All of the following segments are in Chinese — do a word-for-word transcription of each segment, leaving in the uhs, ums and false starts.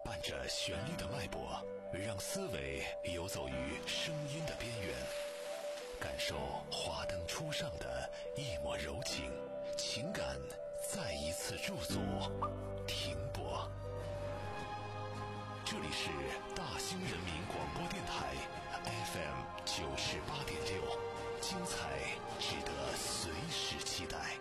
伴着旋律的脉搏，让思维游走于声音的边缘，感受华灯初上的一抹柔情，情感再一次驻足停泊。这里是大兴人民广播电台 F M 九十八点六，精彩值得随时期待。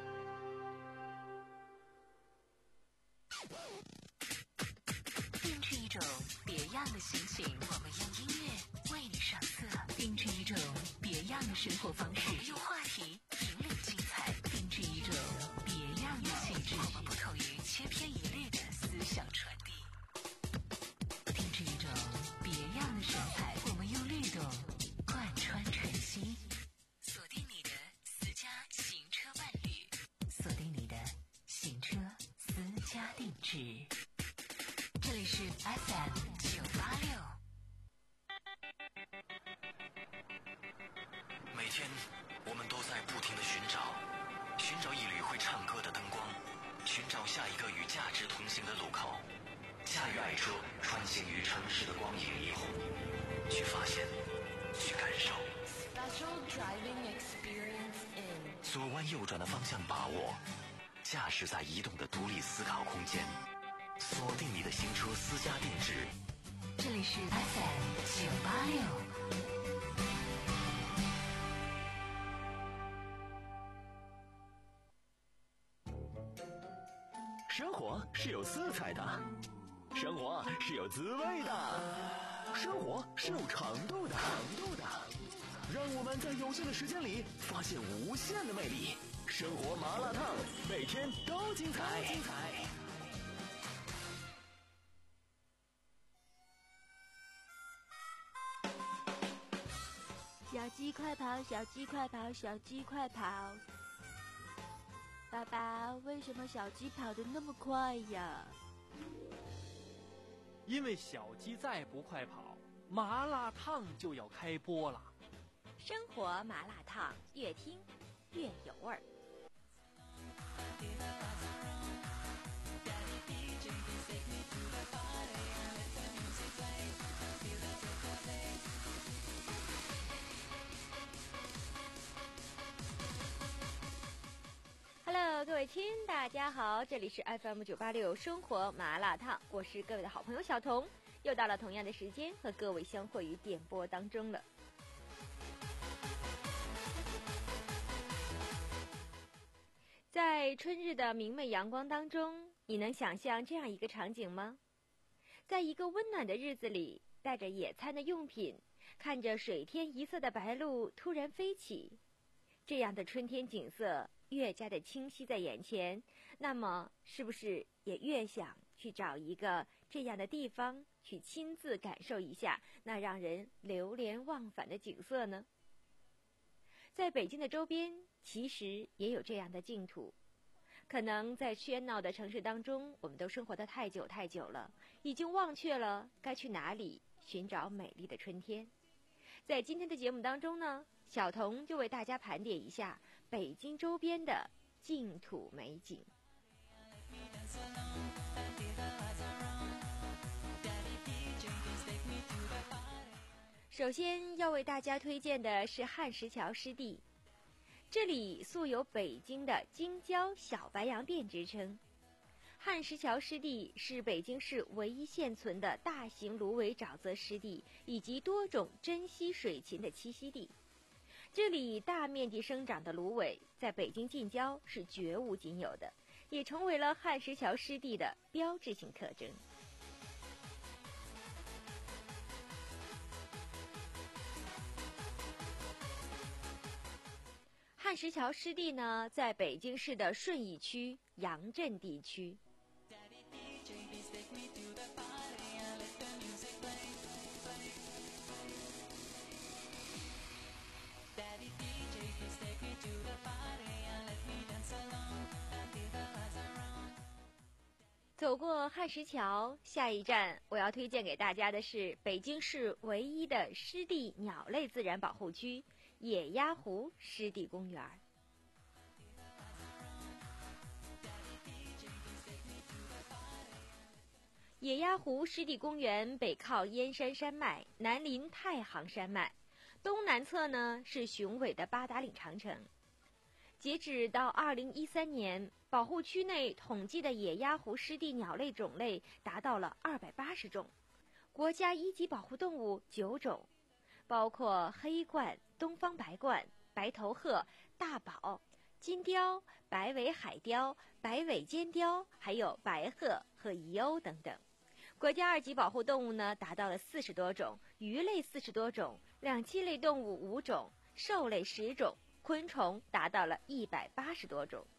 定制一种别样的心情，我们用音乐为你上色；定制一种别样的生活方式，我们用话题引领精彩；定制一种别样的气质，我们不同于千篇一律的思想传递；定制一种别样的神采，我们用律动贯穿晨曦。锁定你的私家行车伴侣，锁定你的行车私家定制。这里是 F M 九八六。 每天我们都在不停地寻找，寻找一缕会唱歌的灯光，寻找下一个与价值同行的路口。驾驭爱车，穿行于城市的光影霓虹，去发现，去感受。 Special driving experience in 左弯右转的方向把握，驾驶在移动的独立思考空间。锁定你的行车私家定制， 这里是 F M 九八六。 生活是有色彩的，生活是有滋味的，生活是有长度的，长度的。让我们在有限的时间里发现无限的魅力。生活麻辣烫，每天都精彩，精彩。 小鸡快跑，小鸡快跑，小鸡快跑！爸爸，为什么小鸡跑得那么快呀？ 因为小鸡再不快跑，麻辣烫就要开播了。 生活麻辣烫，越听越有味儿。Hello， 各位亲，大家好，这里是 F M 九八六生活麻辣烫，我是各位的好朋友小彤，又到了同样的时间和各位相会于点播当中了。在春日的明媚阳光当中，你能想象这样一个场景吗？在一个温暖的日子里，带着野餐的用品，看着水天一色的白鹭突然飞起，这样的春天景色越加的清晰在眼前，那么是不是也越想去找一个这样的地方去亲自感受一下那让人流连忘返的景色呢？在北京的周边其实也有这样的净土，可能在喧闹的城市当中，我们都生活得太久太久了，已经忘却了该去哪里寻找美丽的春天。在今天的节目当中呢，小彤就为大家盘点一下北京周边的净土美景。首先要为大家推荐的是汉石桥湿地，这里素有北京的京郊小白洋淀之称。汉石桥湿地是北京市唯一现存的大型芦苇沼泽湿地以及多种珍稀水禽的栖息地。这里大面积生长的芦苇在北京近郊是绝无仅有的，也成为了汉石桥湿地的标志性特征。汉石桥湿地呢，在北京市的顺义区杨镇地区。走过汉石桥，下一站我要推荐给大家的是北京市唯一的湿地鸟类自然保护区野鸭湖湿地公园。 野鸭湖湿地公园北靠燕山山脉，南临太行山脉，东南侧呢是雄伟的八达岭长城。截止到二零一三年，保护区内统计的野鸭湖湿地鸟类种类达到了二百八十种，国家一级保护动物九种，包括黑鹳、东方白鹳、白头鹤、大宝、金雕、白尾海雕、白尾尖雕，还有白鹤和遗鸥等等。国家二级保护动物呢达到了四十多种，鱼类四十多种，两栖类动物五种，兽类十种，昆虫达到了一百八十多种。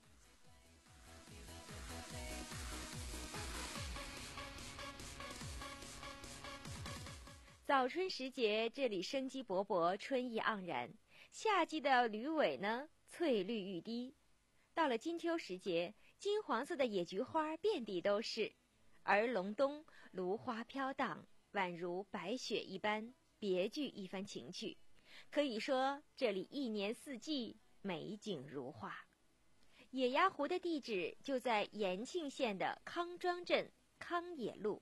早春时节，这里生机勃勃，春意盎然。夏季的芦苇呢，翠绿欲滴。到了金秋时节，金黄色的野菊花遍地都是。而隆冬，芦花飘荡，宛如白雪一般，别具一番情趣。可以说，这里一年四季美景如画。野鸭湖的地址就在延庆县的康庄镇康野路。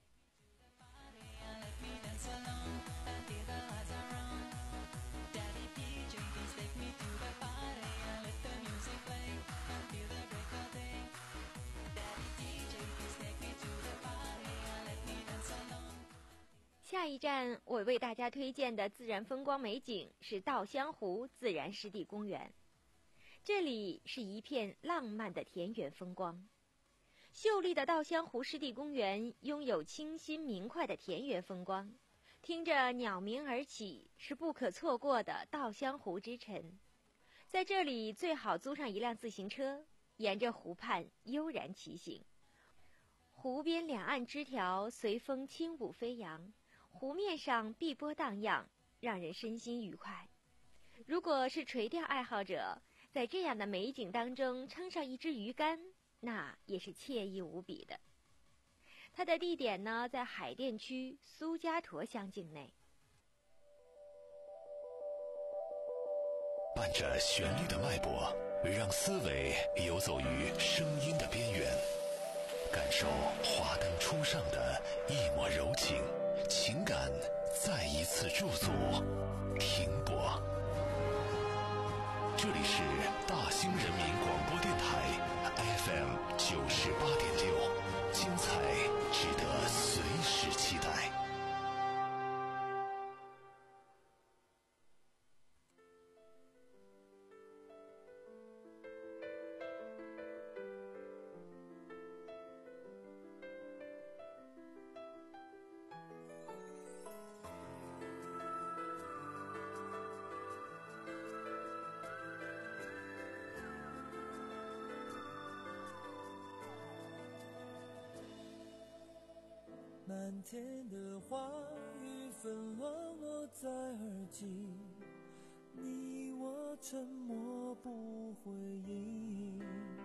下一站我为大家推荐的自然风光美景是稻香湖自然湿地公园。这里是一片浪漫的田园风光。秀丽的稻香湖湿地公园拥有清新明快的田园风光，听着鸟鸣而起，是不可错过的稻香湖之晨。在这里最好租上一辆自行车，沿着湖畔悠然骑行。湖边两岸枝条随风轻舞飞扬，湖面上碧波荡漾，让人身心愉快。如果是垂钓爱好者，在这样的美景当中撑上一支鱼竿，那也是惬意无比的。它的地点呢，在海淀区苏家沱乡境内。 伴着旋律的脉搏，让思维游走于声音的边缘，感受华灯初上的一抹柔情，情感再一次驻足停泊。这里是大兴人民广播电台 F M 九十八点六，精彩值得随时期待。 漫天的花雨纷乱落在耳际，你我沉默不回应。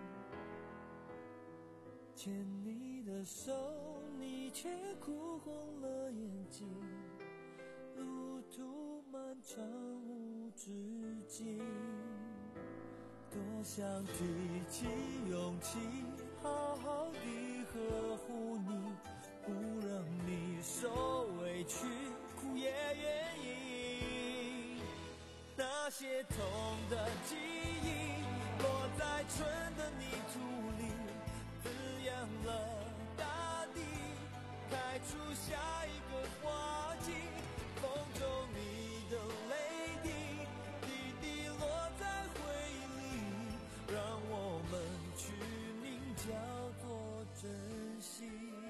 牵你的手，你却哭红了眼睛。路途漫长无止境，多想提起勇气，好好地呵护你。不让你受委屈，哭也愿意。那些痛的记忆，落在春的泥土里，滋养了大地，开出下一个花季。风中你的泪滴，滴滴落在回忆里，让我们取名叫做珍惜。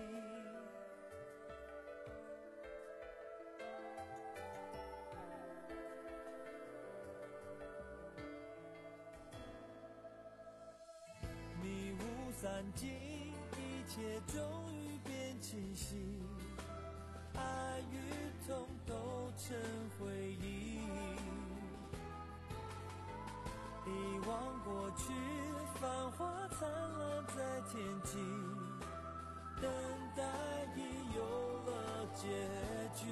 散尽，一切终于变清晰，爱与痛都成回忆。遗忘过去，繁花灿烂在天际，等待已有了结局。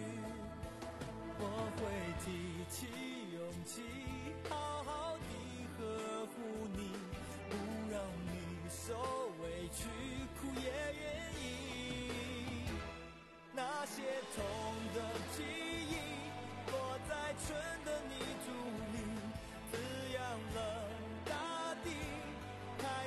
我会提起勇气，好好地呵护你，不让你受委屈，哭也愿意。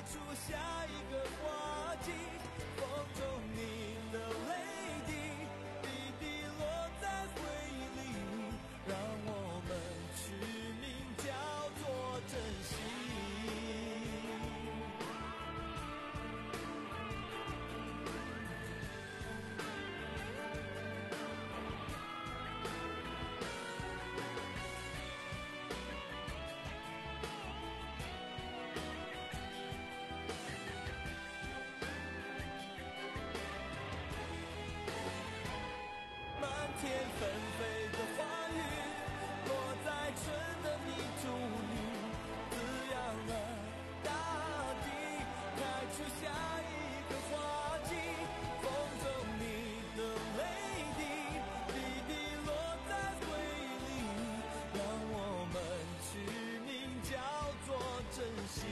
出下一个花季，风中你的泪滴，滴滴落在回忆里，让我们取名叫做珍惜。天纷飞的花雨，落在春的泥土里，滋养了大地，开出下一个花季。风中你的泪滴，滴滴落在回忆里，让我们取名叫做珍惜。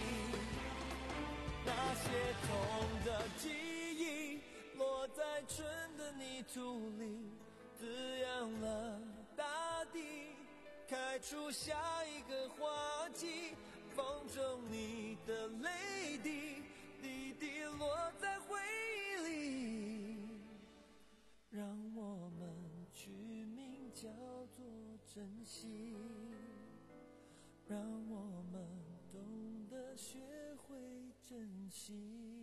那些痛的记忆，落在春的泥土里，滋养了大地，开出下一个花季。风中你的泪滴，滴滴落在回忆里，让我们取名叫做珍惜，让我们懂得学会珍惜。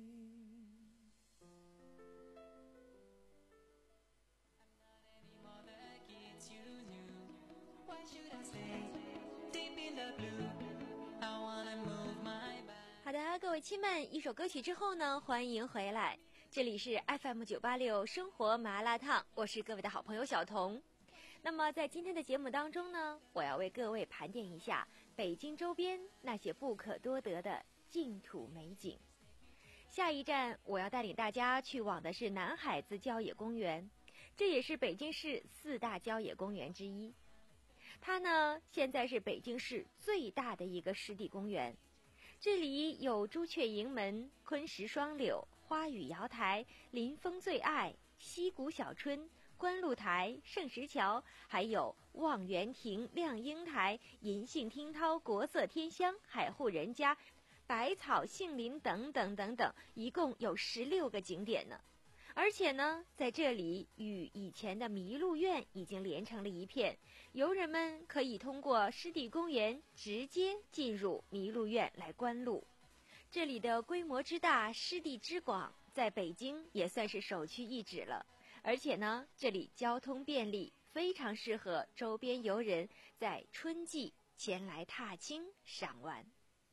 好的，各位亲们，一首歌曲之后呢，欢迎回来，这里是 F M 九八六生活麻辣烫，我是各位的好朋友小彤。那么在今天的节目当中呢，我要为各位盘点一下北京周边那些不可多得的净土美景。下一站我要带领大家去往的是南海子郊野公园，这也是北京市四大郊野公园之一。它呢，现在是北京市最大的一个湿地公园。这里有朱雀营门、昆石双柳、花雨瑶台、临风最爱、西谷小春、观鹿台、圣石桥，还有望园亭、亮英台、银杏听涛、国色天香、海户人家、百草杏林等等等等，一共有十六个景点呢。而且呢，在这里与以前的麋鹿苑已经连成了一片，游人们可以通过湿地公园直接进入麋鹿苑来观鹿。这里的规模之大，湿地之广，在北京也算是首屈一指了。而且呢，这里交通便利，非常适合周边游人在春季前来踏青赏玩。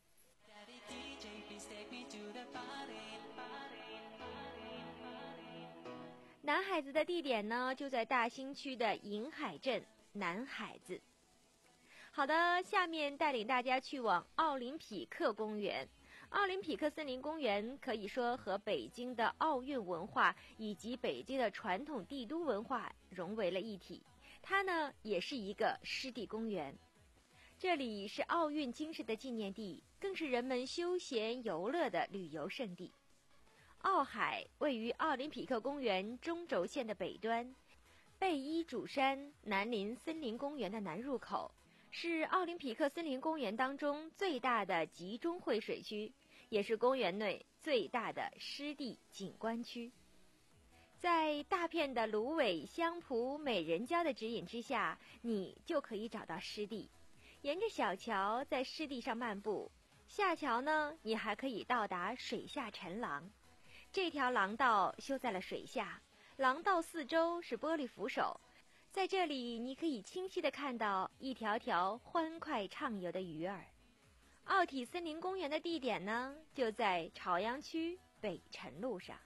南海子的地点呢，就在大兴区的银海镇南海子。好的，下面带领大家去往奥林匹克公园。奥林匹克森林公园可以说和北京的奥运文化以及北京的传统帝都文化融为了一体，它呢也是一个湿地公园。这里是奥运精神的纪念地，更是人们休闲游乐的旅游胜地。奥海位于奥林匹克公园中轴线的北端，背依主山，南临森林公园的南入口，是奥林匹克森林公园当中最大的集中汇水区，也是公园内最大的湿地景观区。在大片的芦苇、香蒲、美人蕉的指引之下，你就可以找到湿地。沿着小桥在湿地上漫步，下桥呢，你还可以到达水下陈廊。这条廊道修在了水下，廊道四周是玻璃扶手，在这里你可以清晰地看到一条条欢快畅游的鱼儿。奥体森林公园的地点呢，就在朝阳区北辰路上。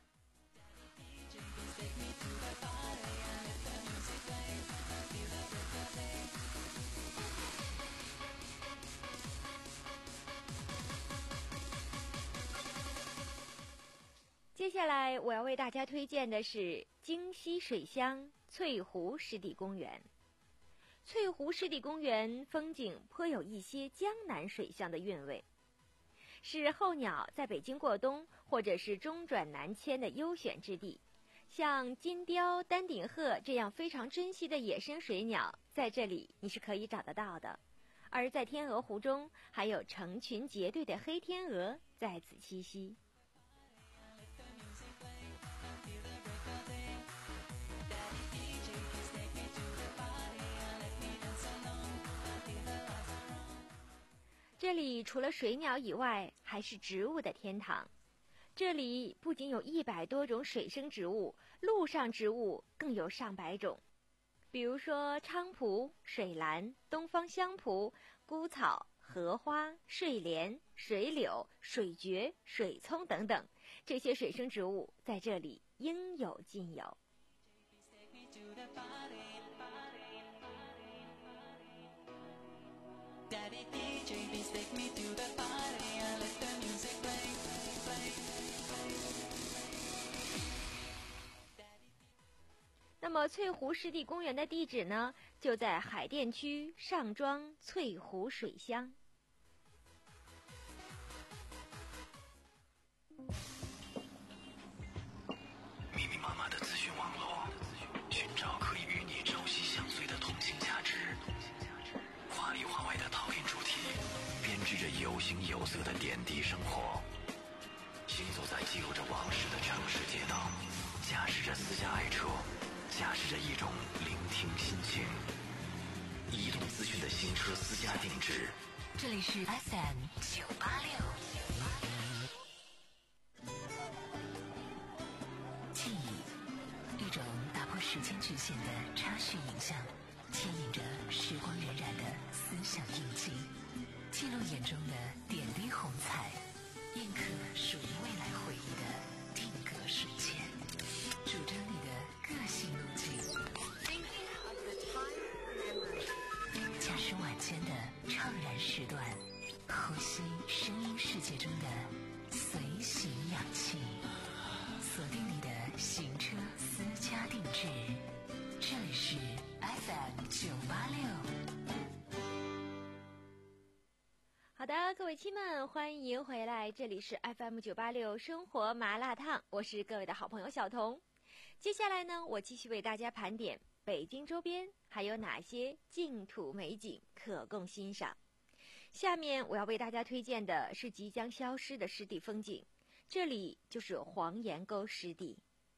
接下来我要为大家推荐的是京西水乡翠湖湿地公园。翠湖湿地公园风景颇有一些江南水乡的韵味，是候鸟在北京过冬或者是中转南迁的优选之地。像金雕、丹顶鹤这样非常珍稀的野生水鸟，在这里你是可以找得到的。 而在天鹅湖中，还有成群结队的黑天鹅在此栖息。这里除了水鸟以外，还是植物的天堂。这里不仅有一百多种水生植物，陆上植物更有上百种。比如说菖蒲、水兰、东方香蒲、菇草、荷花、睡莲、水柳、水蕨、水葱等等，这些水生植物在这里应有尽有。那么翠湖湿地公园的地址呢，就在海淀区上庄翠湖水乡。 密密麻麻的资讯网络，寻找可以与你朝夕相随的同行价值。华里华外的讨论主题，编织着有形有色的点滴生活。行走在记录着往事的城市街道，驾驶着私家爱车，驾驶着一种聆听心情。移动资讯的新车私家定制， 这里是 F M 九八六。记忆，一种打破时间局限的插叙影像，牵引着时光荏苒的思想印记，记录眼中的点滴红彩，印刻属于未来回忆的定格瞬间，主张你的个性路径。驾驶晚间的怅然时段，呼吸声音世界中的随行氧气，锁定你的行车私家定制，这里是 F M 九八六。 好的，各位亲们，欢迎回来，这里是 F M 九八六生活麻辣烫，我是各位的好朋友小彤。接下来呢，我继续为大家盘点北京周边还有哪些净土美景可供欣赏。下面我要为大家推荐的是即将消失的湿地风景，这里就是黄岩沟湿地。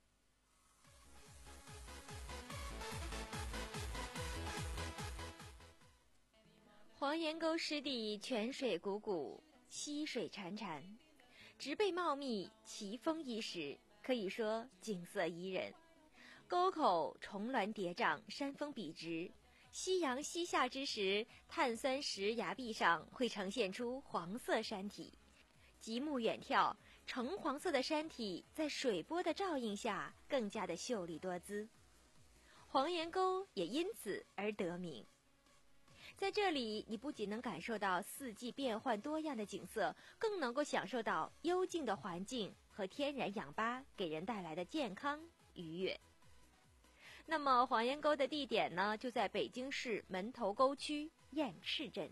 黄岩沟湿地泉水汩汩，溪水潺潺，植被茂密，奇峰异石，可以说景色宜人。沟口重峦叠嶂，山峰笔直，夕阳西下之时，碳酸石崖壁上会呈现出黄色山体，极目远眺，橙黄色的山体在水波的照映下更加的秀丽多姿。黄岩沟也因此而得名。在这里，你不仅能感受到四季变幻多样的景色，更能够享受到幽静的环境和天然氧吧给人带来的健康愉悦。那么黄岩沟的地点呢，就在北京市门头沟区雁翅镇。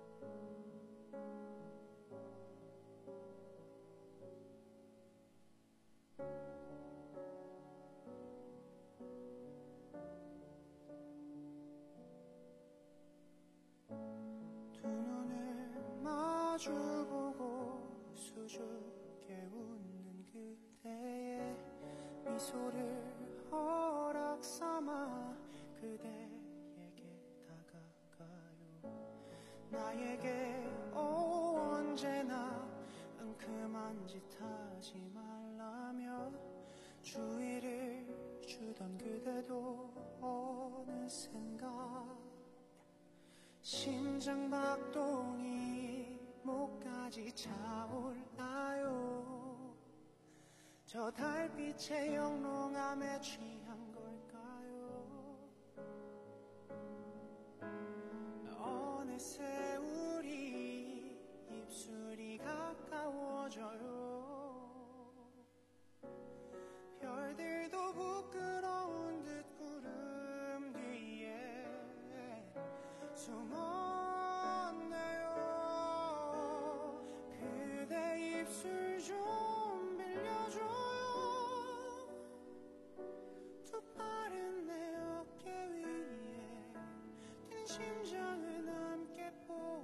심장박동이 목까지 차올라요. 저 달빛의 영롱함에 취한 걸까요? 어느새 우리 입술이 가까워져요. 별들도 부끄러운 듯 구름 뒤에 숨었네요. 그대 입술 좀 빌려줘요. 두 팔은 내 어깨 위에 뛴 심장을 함께 보고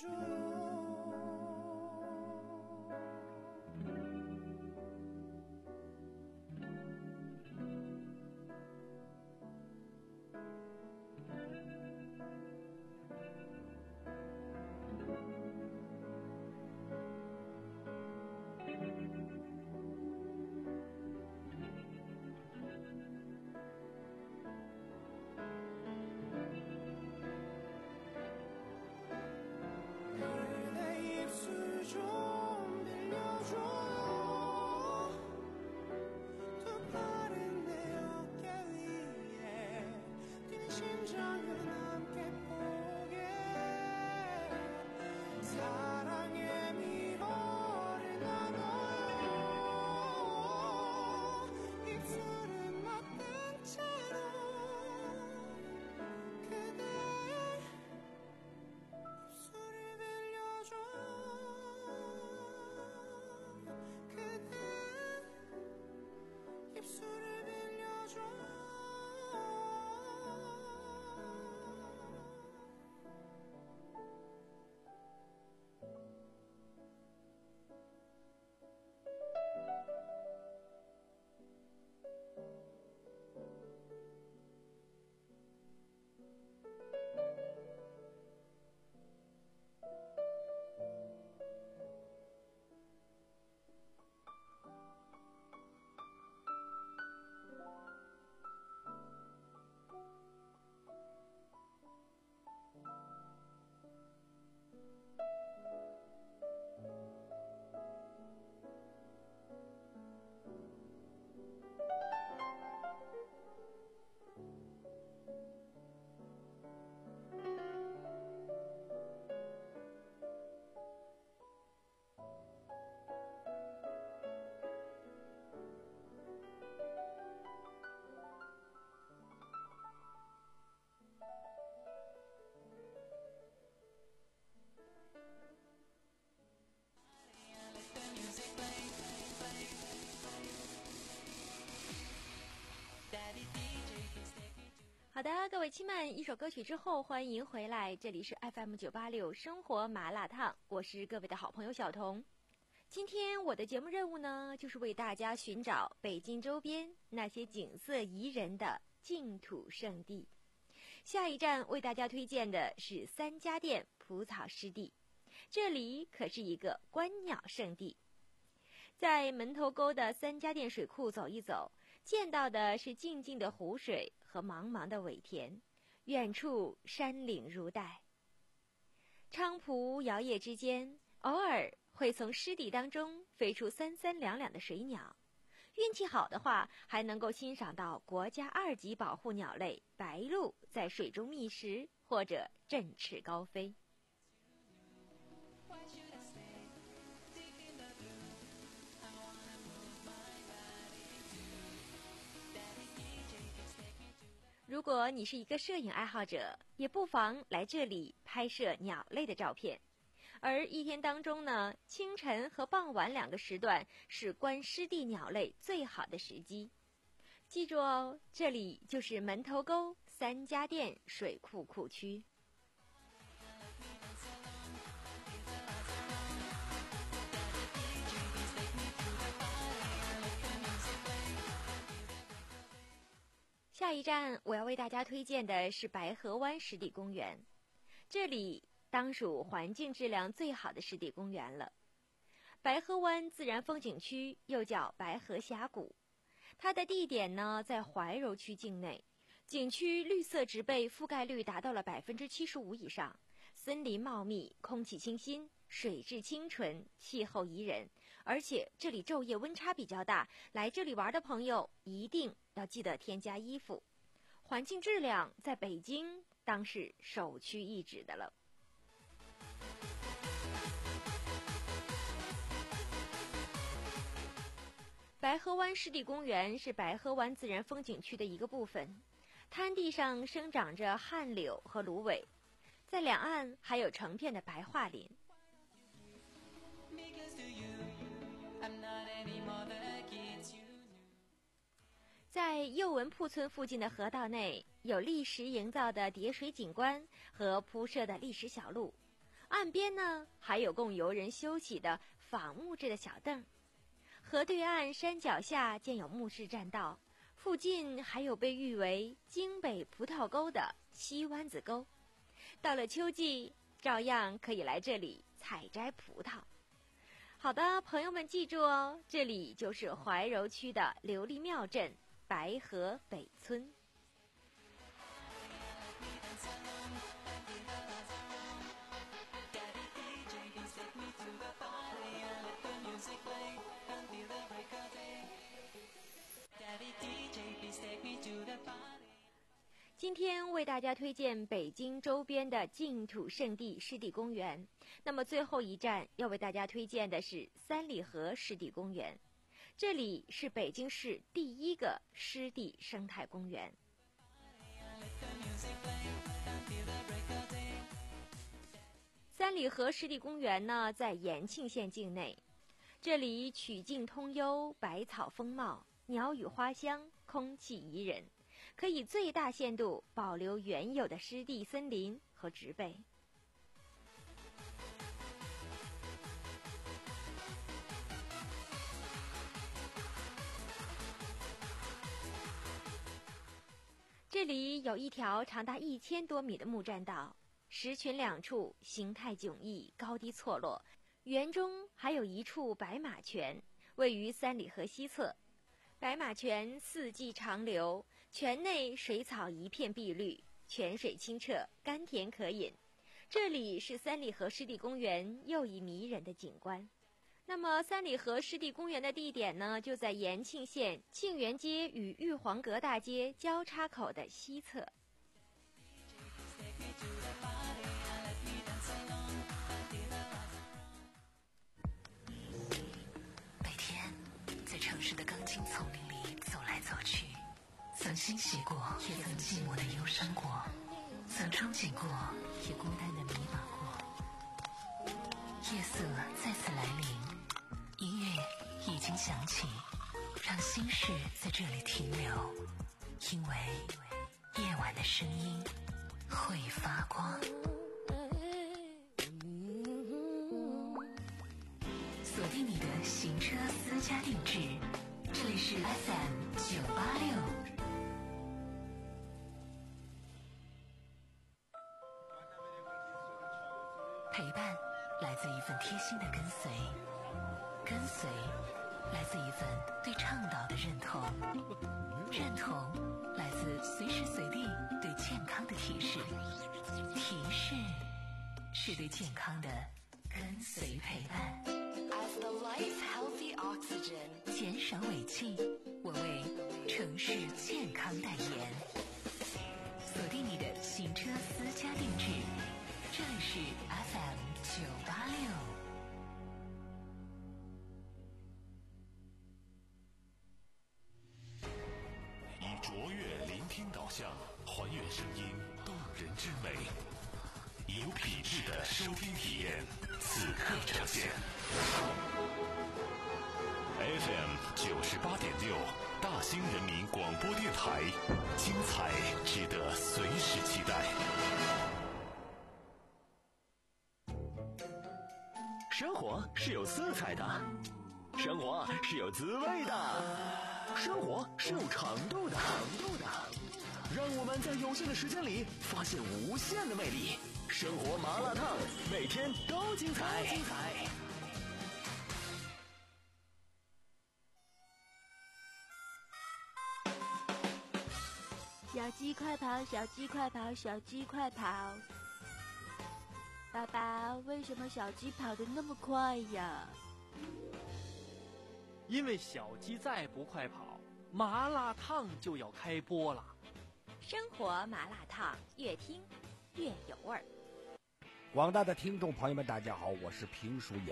好的，各位亲们，一首歌曲之后，欢迎回来，这里是 F M 九八六生活麻辣烫，我是各位的好朋友小彤。今天我的节目任务呢，就是为大家寻找北京周边那些景色宜人的净土圣地。下一站为大家推荐的是三家店蒲草湿地，这里可是一个观鸟圣地。在门头沟的三家店水库走一走，见到的是静静的湖水和茫茫的苇田，远处山岭如带。菖蒲摇曳之间，偶尔会从湿地当中飞出三三两两的水鸟，运气好的话，还能够欣赏到国家二级保护鸟类白鹭在水中觅食或者振翅高飞。如果你是一个摄影爱好者，也不妨来这里拍摄鸟类的照片。而一天当中呢，清晨和傍晚两个时段是观湿地鸟类最好的时机。记住哦，这里就是门头沟三家店水库库区。下一站我要为大家推荐的是白河湾湿地公园，这里当属环境质量最好的湿地公园了。白河湾自然风景区又叫白河峡谷，它的地点呢在怀柔区境内，景区绿色植被覆盖率达到了百分之七十五以上，森林茂密，空气清新，水质清纯，气候宜人，而且这里昼夜温差比较大，来这里玩的朋友一定要记得添加衣服。环境质量在北京当是首屈一指的了。白河湾湿地公园是白河湾自然风景区的一个部分，滩地上生长着旱柳和芦苇，在两岸还有成片的白桦林。在右文铺村附近的河道内，有历时营造的叠水景观和铺设的历史小路， 岸边呢还有供游人休息的仿木质的小凳。河对岸山脚下建有木质栈道，附近还有被誉为京北葡萄沟的西湾子沟。到了秋季，照样可以来这里采摘葡萄。好的，朋友们记住哦，这里就是怀柔区的琉璃庙镇白河北村。今天为大家推荐北京周边的净土圣地湿地公园，那么最后一站要为大家推荐的是三里河湿地公园，这里是北京市第一个湿地生态公园。三里河湿地公园呢，在延庆县境内，这里曲径通幽，百草丰茂，鸟语花香，空气宜人，可以最大限度保留原有的湿地森林和植被。这里有一条长达一千多米的木栈道，石群两处，形态迥异，高低错落。园中还有一处白马泉，位于三里河西侧。白马泉四季长流，泉内水草一片碧绿，泉水清澈，甘甜可饮。这里是三里河湿地公园又一迷人的景观。那么三里河湿地公园的地点呢，就在延庆县庆元街与玉皇阁大街交叉口的西侧。 每天在城市的钢筋丛林里走来走去，曾欣喜过，也曾寂寞的忧伤过，曾憧憬过，也孤单的迷茫过。夜色再次来临，音乐已经响起，让心事在这里停留，因为夜晚的声音会发光。锁定你的行车私家定制，这里是 F M 九八六。陪伴来自一份贴心的跟随，跟随来自一份对倡导的认同，认同来自随时随地对健康的提示，提示是对健康的跟随陪伴。 As the life healthy oxygen， 减少尾气，我为城市健康代言。锁定你的行车私家定制，这里是 F M 九八六。 以卓越聆听导向，还原声音动人之美，以有品质的收听体验，此刻呈现。F M 九十八点六，大兴人民广播电台，精彩值得随时期待。 生活是有色彩的，生活是有滋味的，生活是有长度的，长度的。让我们在有限的时间里发现无限的魅力。生活麻辣烫，每天都精彩。精彩。 小鸡快跑，小鸡快跑，小鸡快跑！爸爸，为什么小鸡跑得那么快呀？ 因为小鸡再不快跑，麻辣烫就要开播了。 生活麻辣烫，越听越有味儿。 广大的听众朋友们，大家好，我是评书演